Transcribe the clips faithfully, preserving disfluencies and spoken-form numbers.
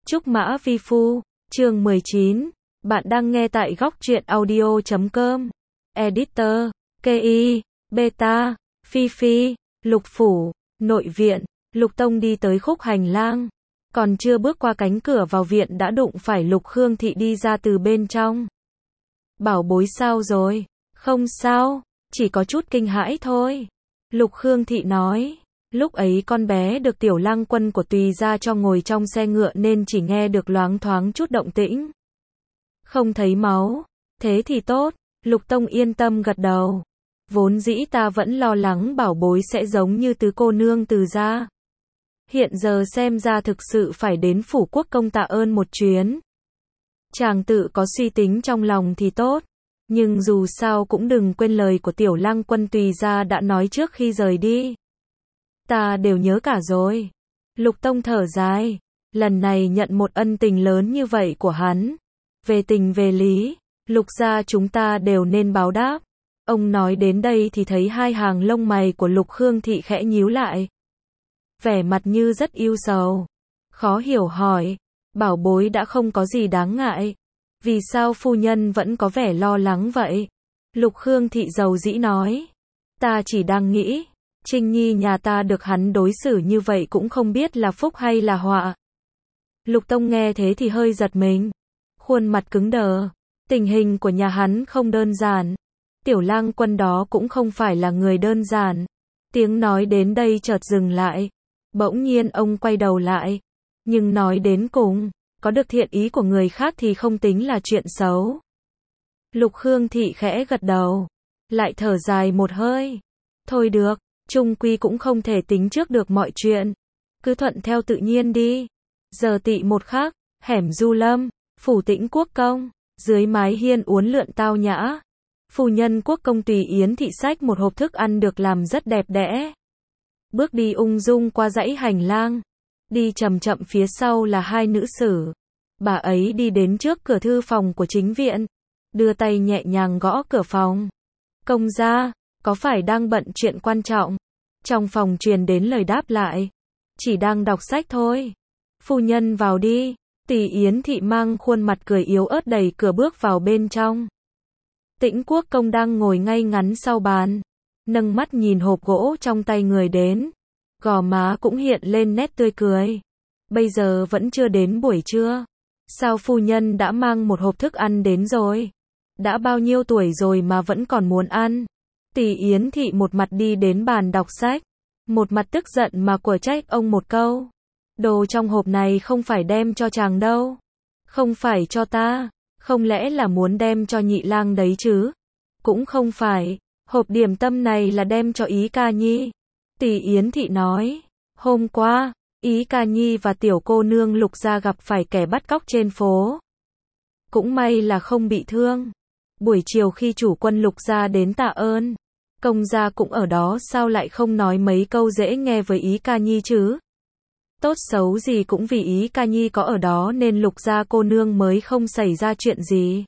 Trúc Mã Vi Phu, chương mười chín. Bạn đang nghe tại góc truyện audio chấm com. Editor, ca i, Beta, Phi Phi, Lục Phủ, nội viện. Lục Tông đi tới khúc hành lang. Còn chưa bước qua cánh cửa vào viện đã đụng phải Lục Khương Thị đi ra từ bên trong. Bảo bối sao rồi? Không sao, chỉ có chút kinh hãi thôi. Lục Khương Thị nói. Lúc ấy con bé được tiểu lang quân của Tùy gia cho ngồi trong xe ngựa nên chỉ nghe được loáng thoáng chút động tĩnh. Không thấy máu. Thế thì tốt. Lục Tông yên tâm gật đầu. Vốn dĩ ta vẫn lo lắng bảo bối sẽ giống như tứ cô nương Từ gia. Hiện giờ xem ra thực sự phải đến phủ quốc công tạ ơn một chuyến. Chàng tự có suy tính trong lòng thì tốt. Nhưng dù sao cũng đừng quên lời của tiểu lang quân Tùy gia đã nói trước khi rời đi. Ta đều nhớ cả rồi. Lục Tông thở dài. Lần này nhận một ân tình lớn như vậy của hắn. Về tình về lý, Lục gia chúng ta đều nên báo đáp. Ông nói đến đây thì thấy hai hàng lông mày của Lục Khương Thị khẽ nhíu lại. Vẻ mặt như rất ưu sầu. Khó hiểu hỏi. Bảo bối đã không có gì đáng ngại. Vì sao phu nhân vẫn có vẻ lo lắng vậy? Lục Khương Thị dầu dĩ nói. Ta chỉ đang nghĩ. Trinh Nhi nhà ta được hắn đối xử như vậy cũng không biết là phúc hay là họa. Lục Tông nghe thế thì hơi giật mình. Khuôn mặt cứng đờ. Tình hình của nhà hắn không đơn giản. Tiểu lang quân đó cũng không phải là người đơn giản. Tiếng nói đến đây chợt dừng lại. Bỗng nhiên ông quay đầu lại. Nhưng nói đến cùng, có được thiện ý của người khác thì không tính là chuyện xấu. Lục Khương Thị khẽ gật đầu. Lại thở dài một hơi. Thôi được. Chung quy cũng không thể tính trước được mọi chuyện. Cứ thuận theo tự nhiên đi. Giờ tị một khắc, hẻm Du Lâm, phủ Tĩnh Quốc công, dưới mái hiên uốn lượn tao nhã. Phu nhân Quốc công Tùy Yến Thị xách một hộp thức ăn được làm rất đẹp đẽ. Bước đi ung dung qua dãy hành lang. Đi chậm chậm phía sau là hai nữ sử. Bà ấy đi đến trước cửa thư phòng của chính viện. Đưa tay nhẹ nhàng gõ cửa phòng. Công gia, có phải đang bận chuyện quan trọng? Trong phòng truyền đến lời đáp lại. Chỉ đang đọc sách thôi. Phu nhân vào đi. Tùy Yến Thị mang khuôn mặt cười yếu ớt đẩy cửa bước vào bên trong. Tĩnh Quốc công đang ngồi ngay ngắn sau bàn. Nâng mắt nhìn hộp gỗ trong tay người đến. Gò má cũng hiện lên nét tươi cười. Bây giờ vẫn chưa đến buổi trưa. Sao phu nhân đã mang một hộp thức ăn đến rồi? Đã bao nhiêu tuổi rồi mà vẫn còn muốn ăn? Tùy Yến Thị một mặt đi đến bàn đọc sách. Một mặt tức giận mà của trách ông một câu. Đồ trong hộp này không phải đem cho chàng đâu. Không phải cho ta. Không lẽ là muốn đem cho nhị lang đấy chứ? Cũng không phải. Hộp điểm tâm này là đem cho Ý Ca Nhi. Tùy Yến Thị nói. Hôm qua, Ý Ca Nhi và tiểu cô nương Lục gia gặp phải kẻ bắt cóc trên phố. Cũng may là không bị thương. Buổi chiều khi chủ quân Lục gia đến tạ ơn, công gia cũng ở đó, sao lại không nói mấy câu dễ nghe với Ý Ca Nhi chứ? Tốt xấu gì cũng vì Ý Ca Nhi có ở đó nên Lục gia cô nương mới không xảy ra chuyện gì.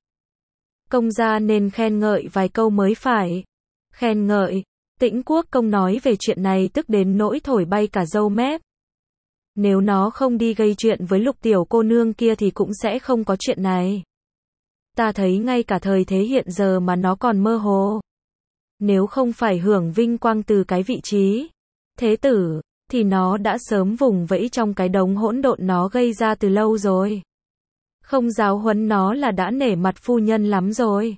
Công gia nên khen ngợi vài câu mới phải. Khen ngợi. Tĩnh Quốc công nói về chuyện này tức đến nỗi thổi bay cả râu mép. Nếu nó không đi gây chuyện với Lục tiểu cô nương kia thì cũng sẽ không có chuyện này. Ta thấy ngay cả thời thế hiện giờ mà nó còn mơ hồ. Nếu không phải hưởng vinh quang từ cái vị trí thế tử, thì nó đã sớm vùng vẫy trong cái đống hỗn độn nó gây ra từ lâu rồi. Không giáo huấn nó là đã nể mặt phu nhân lắm rồi.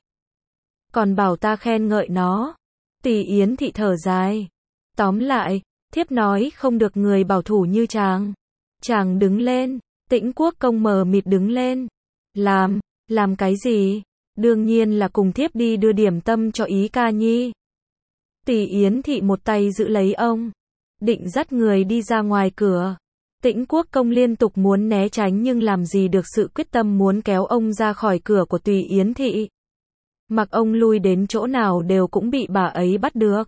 Còn bảo ta khen ngợi nó. Tùy Yến Thị thở dài. Tóm lại, thiếp nói không được người bảo thủ như chàng. Chàng đứng lên. Tĩnh Quốc công mờ mịt đứng lên. Làm, làm cái gì? Đương nhiên là cùng thiếp đi đưa điểm tâm cho Ý Ca Nhi. Tùy Yến Thị một tay giữ lấy ông. Định dắt người đi ra ngoài cửa. Tĩnh Quốc công liên tục muốn né tránh nhưng làm gì được sự quyết tâm muốn kéo ông ra khỏi cửa của Tùy Yến Thị. Mặc ông lui đến chỗ nào đều cũng bị bà ấy bắt được.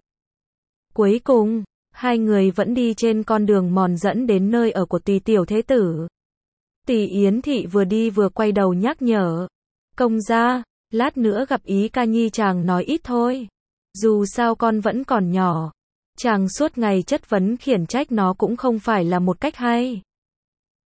Cuối cùng, hai người vẫn đi trên con đường mòn dẫn đến nơi ở của Tùy tiểu thế tử. Tùy Yến Thị vừa đi vừa quay đầu nhắc nhở. Công gia, lát nữa gặp Ý Ca Nhi chàng nói ít thôi. Dù sao con vẫn còn nhỏ. Chàng suốt ngày chất vấn khiển trách nó cũng không phải là một cách hay.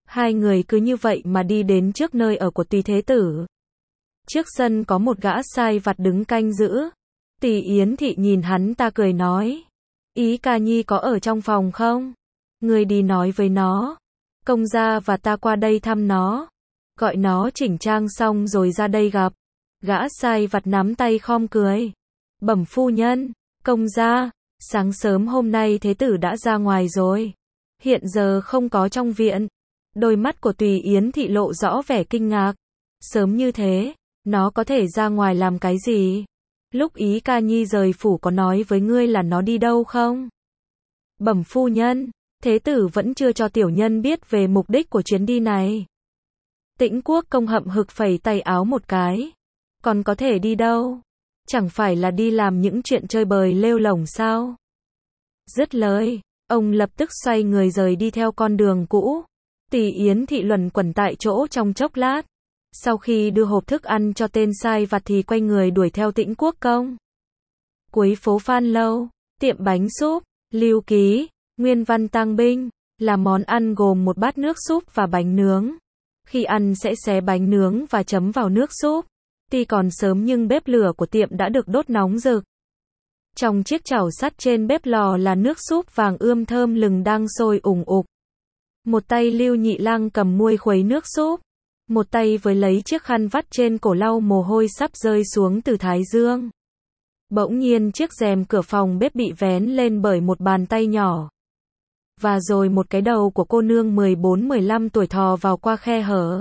Hai người cứ như vậy mà đi đến trước nơi ở của Tùy Thế Tử. Trước sân có một gã sai vặt đứng canh giữ. Tùy Yến Thị nhìn hắn ta cười nói. Ý ca nhi có ở trong phòng không? Ngươi đi nói với nó. Công gia và ta qua đây thăm nó. Gọi nó chỉnh trang xong rồi ra đây gặp. Gã sai vặt nắm tay khom cười. Bẩm phu nhân, công gia, sáng sớm hôm nay thế tử đã ra ngoài rồi. Hiện giờ không có trong viện. Đôi mắt của Tùy Yến Thị lộ rõ vẻ kinh ngạc. Sớm như thế, nó có thể ra ngoài làm cái gì? Lúc Ý ca nhi rời phủ có nói với ngươi là nó đi đâu không? Bẩm phu nhân, thế tử vẫn chưa cho tiểu nhân biết về mục đích của chuyến đi này. Tĩnh Quốc công hậm hực phẩy tay áo một cái. Còn có thể đi đâu? Chẳng phải là đi làm những chuyện chơi bời lêu lổng sao? Dứt lời, ông lập tức xoay người rời đi theo con đường cũ. Tùy Yến Thị luẩn quẩn tại chỗ trong chốc lát. Sau khi đưa hộp thức ăn cho tên sai vặt thì quay người đuổi theo Tĩnh Quốc công. Cuối phố Phan Lâu, tiệm bánh súp, Lưu Ký, Nguyên Văn Tang Binh, là món ăn gồm một bát nước súp và bánh nướng. Khi ăn sẽ xé bánh nướng và chấm vào nước súp. Tuy còn sớm nhưng bếp lửa của tiệm đã được đốt nóng rực. Trong chiếc chảo sắt trên bếp lò là nước súp vàng ươm thơm lừng đang sôi ủng ục. Một tay Lưu Nhị Lang cầm muôi khuấy nước súp. Một tay với lấy chiếc khăn vắt trên cổ lau mồ hôi sắp rơi xuống từ thái dương. Bỗng nhiên chiếc rèm cửa phòng bếp bị vén lên bởi một bàn tay nhỏ. Và rồi một cái đầu của cô nương mười bốn mười lăm tuổi thò vào qua khe hở.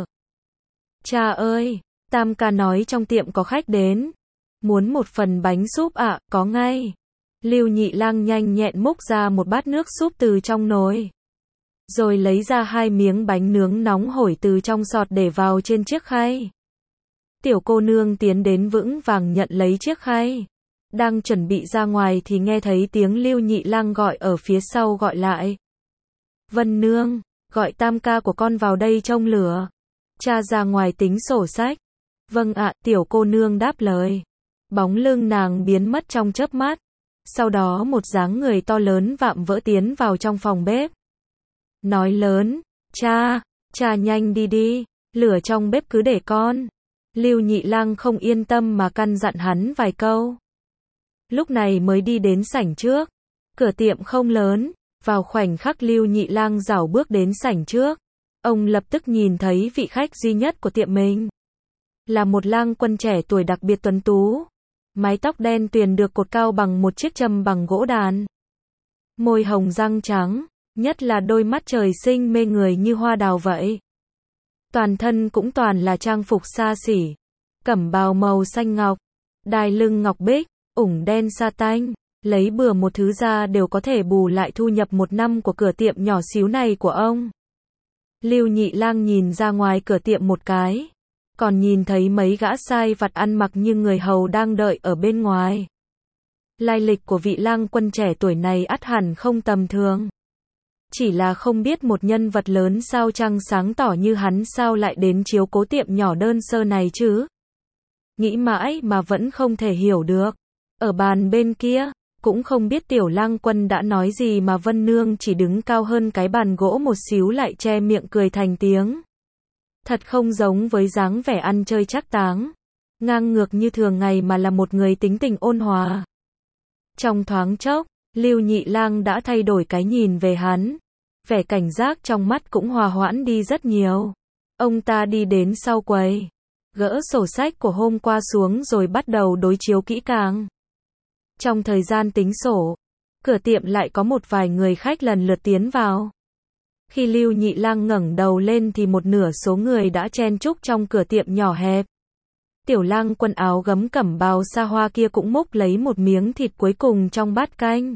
Cha ơi, Tam ca nói trong tiệm có khách đến. Muốn một phần bánh súp ạ, à, có ngay. Lưu Nhị Lang nhanh nhẹn múc ra một bát nước súp từ trong nồi. Rồi lấy ra hai miếng bánh nướng nóng hổi từ trong sọt để vào trên chiếc khay. Tiểu cô nương tiến đến vững vàng nhận lấy chiếc khay. Đang chuẩn bị ra ngoài thì nghe thấy tiếng Lưu Nhị Lang gọi ở phía sau gọi lại. Vân nương, gọi Tam ca của con vào đây trông lửa. Cha ra ngoài tính sổ sách. Vâng ạ, tiểu cô nương đáp lời. Bóng lưng nàng biến mất trong chớp mắt. Sau đó một dáng người to lớn vạm vỡ tiến vào trong phòng bếp. Nói lớn, cha, cha nhanh đi đi, lửa trong bếp cứ để con. Lưu Nhị Lang không yên tâm mà căn dặn hắn vài câu. Lúc này mới đi đến sảnh trước. Cửa tiệm không lớn, vào khoảnh khắc Lưu Nhị Lang rảo bước đến sảnh trước. Ông lập tức nhìn thấy vị khách duy nhất của tiệm mình. Là một lang quân trẻ tuổi đặc biệt tuấn tú. Mái tóc đen tuyền được cột cao bằng một chiếc châm bằng gỗ đàn. Môi hồng răng trắng, nhất là đôi mắt trời sinh mê người như hoa đào vậy. Toàn thân cũng toàn là trang phục xa xỉ. Cẩm bào màu xanh ngọc, đai lưng ngọc bích, ủng đen sa tanh. Lấy bừa một thứ ra đều có thể bù lại thu nhập một năm của cửa tiệm nhỏ xíu này của ông. Lưu Nhị Lang nhìn ra ngoài cửa tiệm một cái. Còn nhìn thấy mấy gã sai vặt ăn mặc như người hầu đang đợi ở bên ngoài. Lai lịch của vị lang quân trẻ tuổi này ắt hẳn không tầm thường. Chỉ là không biết một nhân vật lớn sao trăng sáng tỏ như hắn sao lại đến chiếu cố tiệm nhỏ đơn sơ này chứ. Nghĩ mãi mà vẫn không thể hiểu được. Ở bàn bên kia, cũng không biết tiểu lang quân đã nói gì mà Vân Nương chỉ đứng cao hơn cái bàn gỗ một xíu lại che miệng cười thành tiếng. Thật không giống với dáng vẻ ăn chơi trác táng. Ngang ngược như thường ngày mà là một người tính tình ôn hòa. Trong thoáng chốc, Lưu Nhị Lang đã thay đổi cái nhìn về hắn. Vẻ cảnh giác trong mắt cũng hòa hoãn đi rất nhiều. Ông ta đi đến sau quầy. Gỡ sổ sách của hôm qua xuống rồi bắt đầu đối chiếu kỹ càng. Trong thời gian tính sổ, cửa tiệm lại có một vài người khách lần lượt tiến vào. Khi Lưu Nhị Lang ngẩng đầu lên thì một nửa số người đã chen chúc trong cửa tiệm nhỏ hẹp. Tiểu lang quân áo gấm cẩm bào xa hoa kia cũng múc lấy một miếng thịt cuối cùng trong bát canh.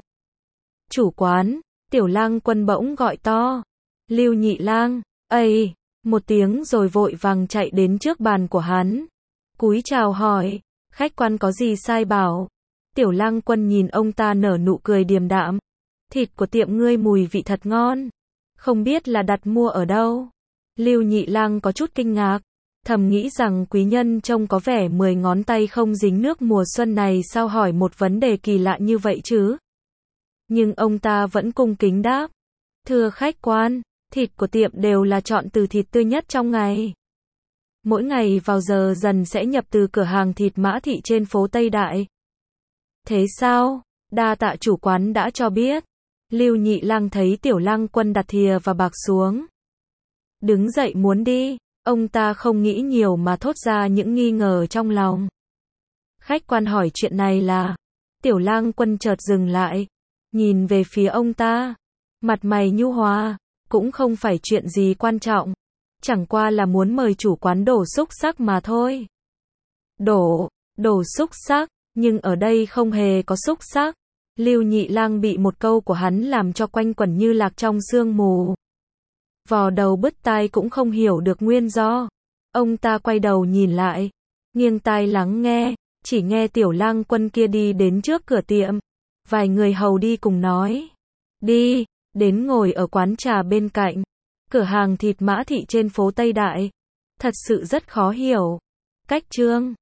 Chủ quán, tiểu lang quân bỗng gọi to. Lưu Nhị Lang, ây, một tiếng rồi vội vàng chạy đến trước bàn của hắn. Cúi chào hỏi, khách quan có gì sai bảo. Tiểu lang quân nhìn ông ta nở nụ cười điềm đạm. Thịt của tiệm ngươi mùi vị thật ngon. Không biết là đặt mua ở đâu. Lưu Nhị Lang có chút kinh ngạc. Thầm nghĩ rằng quý nhân trông có vẻ mười ngón tay không dính nước mùa xuân này sao hỏi một vấn đề kỳ lạ như vậy chứ. Nhưng ông ta vẫn cung kính đáp. Thưa khách quan, Thịt của tiệm đều là chọn từ thịt tươi nhất trong ngày. Mỗi ngày vào giờ dần sẽ nhập từ cửa hàng thịt Mã Thị trên phố Tây Đại. Thế sao? Đa tạ chủ quán đã cho biết. Lưu Nhị Lang thấy Tiểu Lang Quân đặt thìa và bạc xuống. Đứng dậy muốn đi, ông ta không nghĩ nhiều mà thốt ra những nghi ngờ trong lòng. Khách quan hỏi chuyện này là, Tiểu Lang Quân chợt dừng lại, nhìn về phía ông ta, mặt mày nhu hòa, cũng không phải chuyện gì quan trọng, chẳng qua là muốn mời chủ quán đổ xúc xắc mà thôi. Đổ, đổ xúc xắc, nhưng ở đây không hề có xúc xắc. Lưu Nhị Lang bị một câu của hắn làm cho quanh quẩn như lạc trong sương mù. Vò đầu bứt tai cũng không hiểu được nguyên do. Ông ta quay đầu nhìn lại, nghiêng tai lắng nghe, chỉ nghe Tiểu Lang Quân kia đi đến trước cửa tiệm. Vài người hầu đi cùng nói, đi, đến ngồi ở quán trà bên cạnh. Cửa hàng thịt Mã Thị trên phố Tây Đại. Thật sự rất khó hiểu. Cách Trương